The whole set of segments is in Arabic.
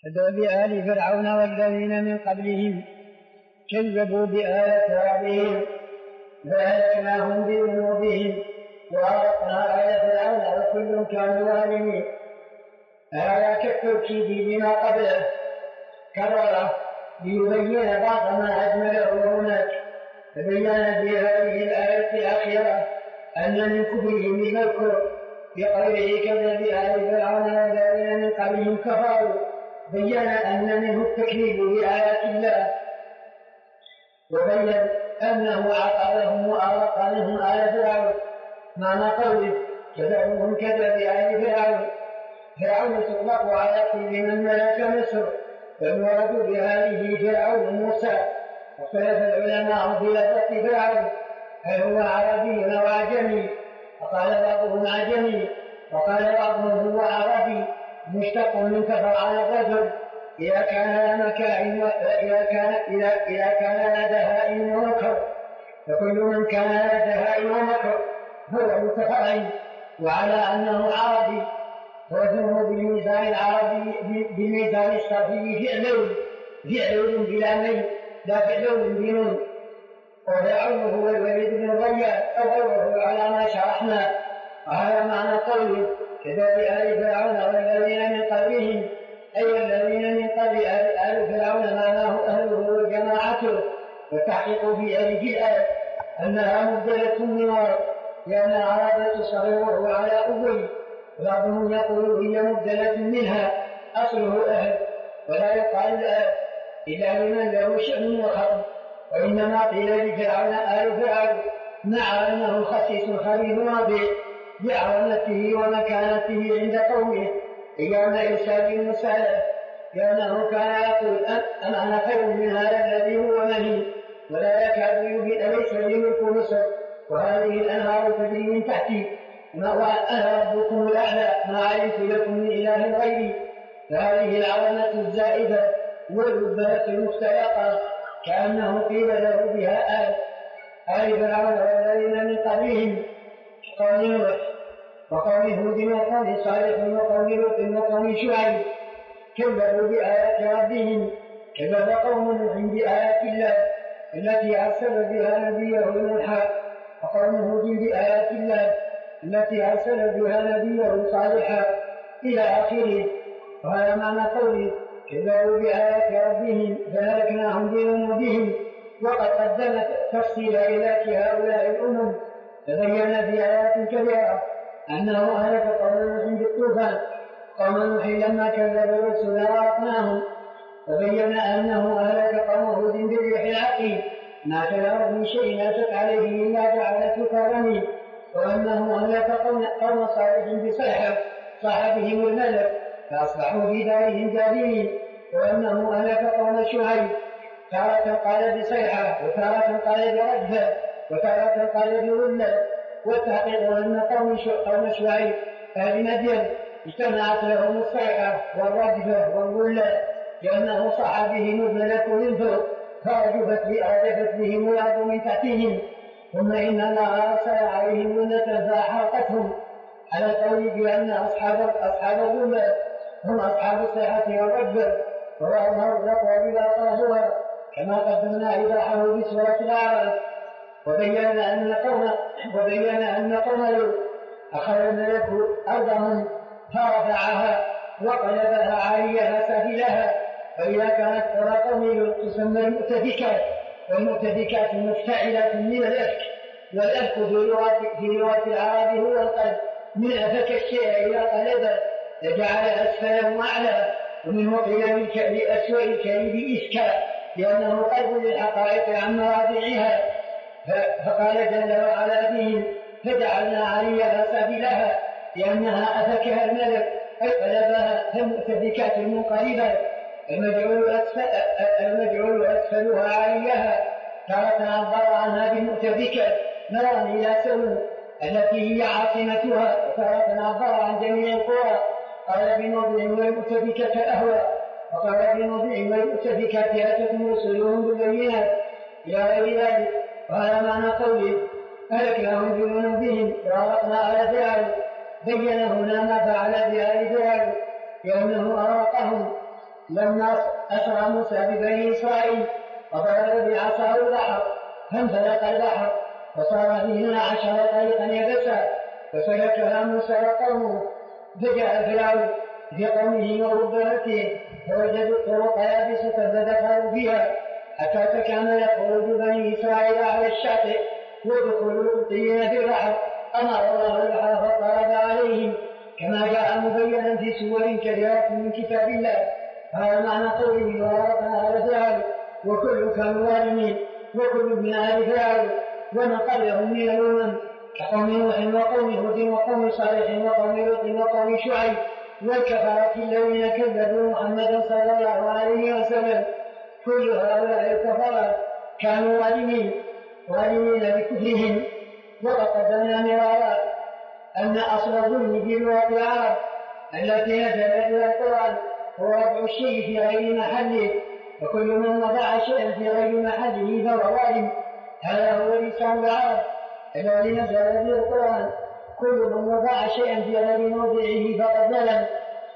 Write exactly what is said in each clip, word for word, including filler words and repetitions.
كذب آل فرعون والذين من قبلهم كذبوا بآيات ربهم فأهلكناهم بذنوبهم وأغرقنا آل فرعون وكل كانوا ظالمين. هذا كالتوكيد بما قبله كرره ليبين بعض ما أجمله هناك، فبين في هذه الآية الأخيرة أن من كفرهم المذكور بقوله كذب آل فرعون والذين من قبلهم كفروا بين أن منه التكذيب بآيات الله، وبين أنه عقبهم وأغرق منهم آل فرعون. معنى قوله كذبهم كذب آل فرعون، فرعون تطلق على كل من ملك مصر، فالمراد بهذه فرعون موسى. واختلف العلماء في لفظ فرعون هل هو عربي أو أعجمي، وقال بعضهم أعجمي وقال بعضهم هو عربي مشتق من كفر الرجل إذا كان مكائن إذا كان إذا إذا كان لدهاء ومكر، فكل من كان لدهاء ومكر هو متفرع، وعلى أنه عربي وزنه بالميزان العربي بالميزان الصرفي فعل فعل بلا ميل لا فعل بنون، وفرعون هو الوليد بن ريان أو غيره على ما شرحنا. وهذا معنى قوله كذب آل فرعون والذين من قبلهم، أي الذين من قبل آل فرعون معناه أهله وجماعته، والتحقيق في ألف الآية أنها مبدلة من ورد لأن العرب تصرفه على أول، وبعضهم يقول هي مبدلة منها أصله أهل، ولا يقال الآن إلا لمن له شأن وخطب، وإنما قيل لفرعون آل فرعون مع أنه خسيس خبيث رابع بعظمته ومكانته عند قومه أيام إرسال المسألة، لأنه كان يقول أم أنا خير من هذا الذي هو مهين، ولا يكاد يبين ليس لي ملك مصر وهذه الأنهار تجري من تحتي وأنا ربكم الأعلى ما علمت لكم من إله غيري. فهذه العظمة الزائدة والربة المختلقة كأنه قيل له بها آل آل فرعون والذين من قبلهم قوم نوح وقوم هود وقوم صالح وقوم لوط وقوم شعيب كذبوا بآيات ربهم، كذب قوم نوح بآيات الله التي أرسل بها نبيه نوحا، وقوم هود بآيات الله التي أرسل بها نبيه صالحا إلى آخره. وهذا معنى قوله كذبوا بآيات ربهم فأهلكناهم بذنوبهم. وقد قدمت تفصيل إهلاك هؤلاء الأمم، فبين في آيات كثيرة أنه أهلك قوم نوح بالطوفان، قوم نوح لما كذبوا الرسل وأغرقناهم، وبين أنه أهلك قوم هود بالريح العقيم ما كان من شيء أتت عليه إلا جعلته كرمين، وأنه أهلك قوم صالح بصيحة صاحبهم الملك فأصبحوا في دارهم جاثمين، وأنه أهلك قوم شعيب تارة قال بصيحة وتارة قال برجفة وتارة قال بغلة. والتحقيق أن قوم شعيب أهل مدين اجتمعت لهم الصيحة والرجفة والغلة، لأنه صح بهم الملك من فوق فرجفت بأرجفت بهم الأرض من تحتهم، ثم إن الله أرسل عليهم غلة فأحرقتهم، على القول بأن أصحاب أصحاب الغلة هم أصحاب الصيحة والرجفة، وأظهر الأقوى بلا طاهرة كما قدمنا إيضاحه بسورة الأعراف. وبين أن قوم وبين أن قوم لوط أخذ الملك أرضهم فرفعها وقلبها عاليها سافلها، فإذا كانت قرى قوم لوط تسمى المؤتفكات، والمؤتفكات مفتعلة من الأفك، والأفك في لغة العرب هو القلب، من أفك الشيء إلى قلبه فجعل أسفله أعلى، ومنه قيل لأسوأ الكلب إسكا لأنه قلب للحقائق عن مواضعها، فقال جل وعلا بهم فجعلنا عليها سافلها لأنها أفكها الملك أي قلبها فالمؤتفكات المنقلبة، المجعول أسفل المجعول أسفلها عليها تارة عبر عنها بالمؤتفكات نظرا إلى سمو التي هي عاصمتها، وتارة عبر عن جميع القرى قال بموضع والمؤتفكات أهوى، وقال بموضع والمؤتفكات أتتهم رسلهم بالبينات إلى غير ذلك. وهذا معنى قوله أهلكناهم بذنوبهم وأغرقنا آل فرعون، بين هنا ما فعل بآل فرعون لأنه أغرقهم لما أسرى موسى ببني إسرائيل وضرب بعصاه البحر فانفلق البحر فصار فيه عشر طريقا يبسا فسلكها موسى وقومه فجاء فرعون بقومه ورباته فوجدوا الطرق يابسة فدخلوا فيها حتى تكامل خروج بني إسرائيل على الشاطئ ودخول القبطيين في البحر أمر الله البحر فطرد عليهم كما جاء مبينا في سور كثيرة من كتاب الله. هذا معنى قوله وغرقنا على فرعون وكل كانوا ظالمين وكل من آل فرعون ومن قبلهم من الأمم كقوم نوح وقوم هود وقوم صالح وقوم لوط وقوم شعيب والكفرة الذين كذبوا محمدا صلى الله عليه وسلم. كل هؤلاء الكفرة كانوا ظالمين ظالمين بكفرهم. وقد قدمنا مرارا أن أصل الظلم في لغة العرب التي نزلت بها القرآن هو وضع الشيء في غير محله، وكل من وضع شيئا في غير محله فهو ظالم. هذا هو لسان العرب الذي نزل به القرآن، كل من وضع شيئا في غير موضعه فقد ظلم.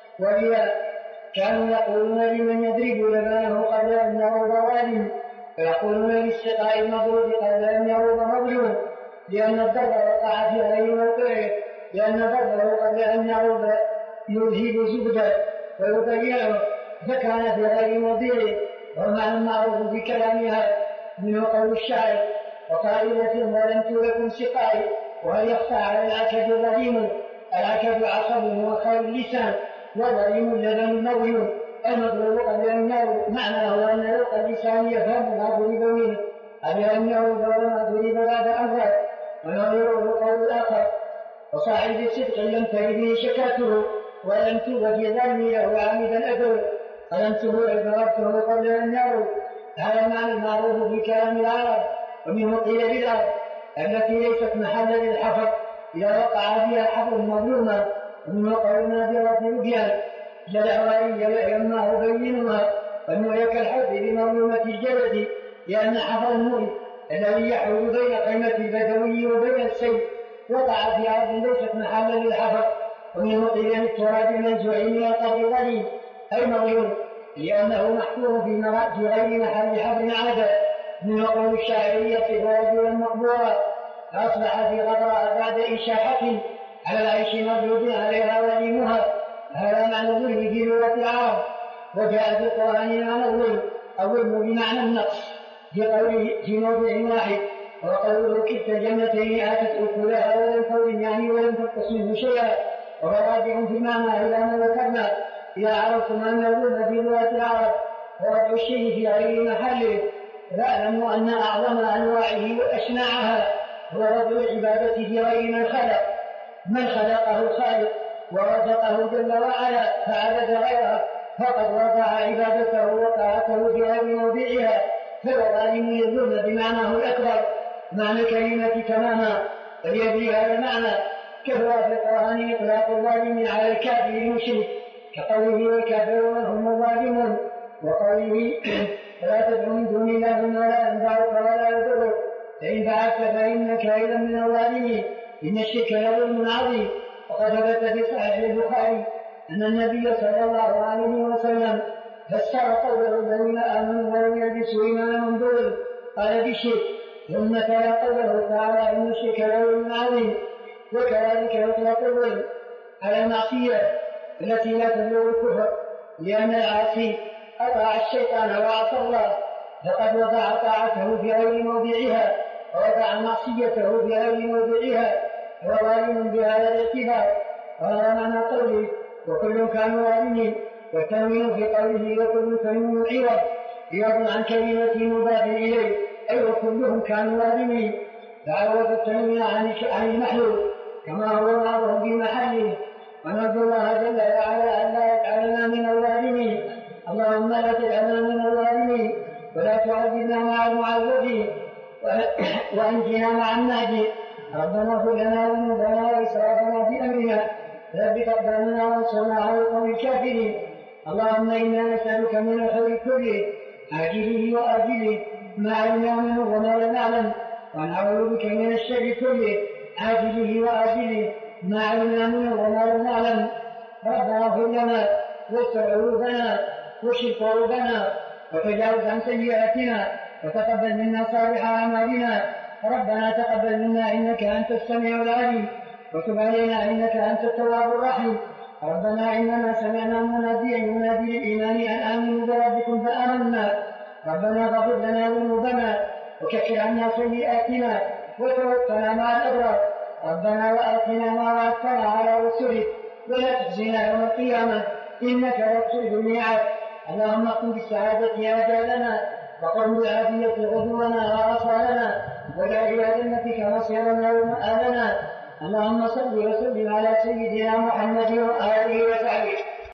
ولذا كانوا يقولون لمن يضرب لبانه قبل أن يروض ظالم، ويقولون للسقاء المضروب قبل أن يروض مظلوم، لأن الضرب وقع في غير موقعه، لأن ضربه قبل أن يروض يذهب زبدا ويضيعه فكان في غير موضعه. ومعنى المعروف بكلامها من قول الشاعر وقائلة ظلمت لكم سقائي وهل يخفى على العكد ظليم. العكد عصب وخير اللسان وظليم اللبن موي. المضروب قبل أن يروض معناه أن لوق اللسان يفهم ما ضرب منه قبل أن يروض وما ضرب بعد أمره. ونظيره قول الآخر وصاحب صدق لم ترد شكاته ولم توب في ظلمي له عامدا أدر ظلمته عبرته قبل أن يروض. هذا معنى المعروف في كلام العرب. ومنه قيل بالأرض التي ليست محلا للحفر إذا وقع فيها حفر مظلوما. ومنه قولنا برد ربيان جدعوائي لما أبينها فإنه كالحب بمظلومة الجلد، لأن حفر المؤمن الذي يحول بين قيمة البدوي وبين السيف وقع في أرض ليست محلا للحفر. ومنه قيل التراب المنزوع من القبر ظليم أي مظلوم، لأنه محفور في غير محل حفر عادة. من قول الشاعر يصف رجلا مقبورا فأصبح في غبراء بعد إشاحة على العيش مردود عليها وليمها. هذا معنى الظلم في لغة العرب. وجاء في القرآن معنى الظلم الظلم بمعنى النقص في قوله في موضع واحد وقوله كلتا الجنتين آتت أكلها ولم تظلم يعني ولم تنقص منه شيئا. وهو راجع في معنى إلى ما ذكرنا إذا عرفتم أن الظلم في لغة العرب هو وضع الشيء في غير محله فاعلموا أن أعظم أنواعه وأشنعها هو وضع العبادة في غير من خلق من خلقه الخالق ورزقه جل وعلا فعبد غيره فقد وضع عبادته وطاعته في غير موضعها فهو ظالم للظلم بمعناه الأكبر معنى الكلمة تماما. فليدري هذا المعنى كثر في القرآن إطلاق الظالم على الكافر المشرك كقوله والكافرون هم الظالمون، وقوله فلا تدع من دون الله ما لا ينفعك ولا يضرك فإن فعلت فإنك إذا من الظالمين إن الشرك لظلم عظيم. وقد ثبت في صحيح البخاري أن النبي صلى الله عليه وسلم فسر قوله الذين آمنوا ولم يلبسوا إيمانهم بظلم قال بالشرك، ثم تلا قوله تعالى إن الشرك لظلم عظيم. وكذلك يطلق الظلم على المعصية التي لا تبلغ الكفر، لأن العاصي أطاع الشيطان وعصى الله فقد وضع طاعته في غير موضعها ووضع معصيته في غير موضعها هو ظالم بهذا الاعتبار. وهذا معنى قوله وكل كانوا ظالمين. والتنوين في قوله وكل تنوين عوض عوض عن كلمة مضاف إليه أي وكلهم كانوا ظالمين، فعوض التنوين عن المحلول كما هو معروف في محله. ونرجو الله جل وعلا أن لا يجعلنا من الظالمين. اللهم لا تجعلنا من الظالمين ولا تعذبنا مع المعذبين وأنجنا مع الناجين. ربنا اغفر لنا ذنوبنا وإسرافنا في أمرنا ثبت أقدامنا وانصرنا على القوم الكافرين. اللهم إنا نسألك من الخير كله عاجله وآجله ما علمنا منه وما لم نعلم، ونعوذ بك من الشر كله عاجله وآجله ما علمنا منه وما لم نعلم. ربنا اغفر لنا واستر عيوبنا واشف كروبنا وتجاوز عن سيئاتنا وتقبل منا صالح أعمالنا. ربنا تقبل منا إنك أنت السميع العليم وتب علينا إنك أنت التواب الرحيم. ربنا إننا سمعنا مناديا ينادي للإيمان أن آمنوا بربكم فآمنا. ربنا فاغفر لنا ذنوبنا وكفر عنا سيئاتنا وتوفنا مع الأبرار. ربنا وآتنا ما وعدتنا على رسلك ولا تخزنا يوم القيامة إنك لا تخلف الميعاد. اللهم اختم بالسعادة آجالنا وقم بالعافية غدونا وآصالنا واجعل إلى جنتك مصيرنا ومآلنا. اللهم صل وسلم على سيدنا محمد وآله وصحبه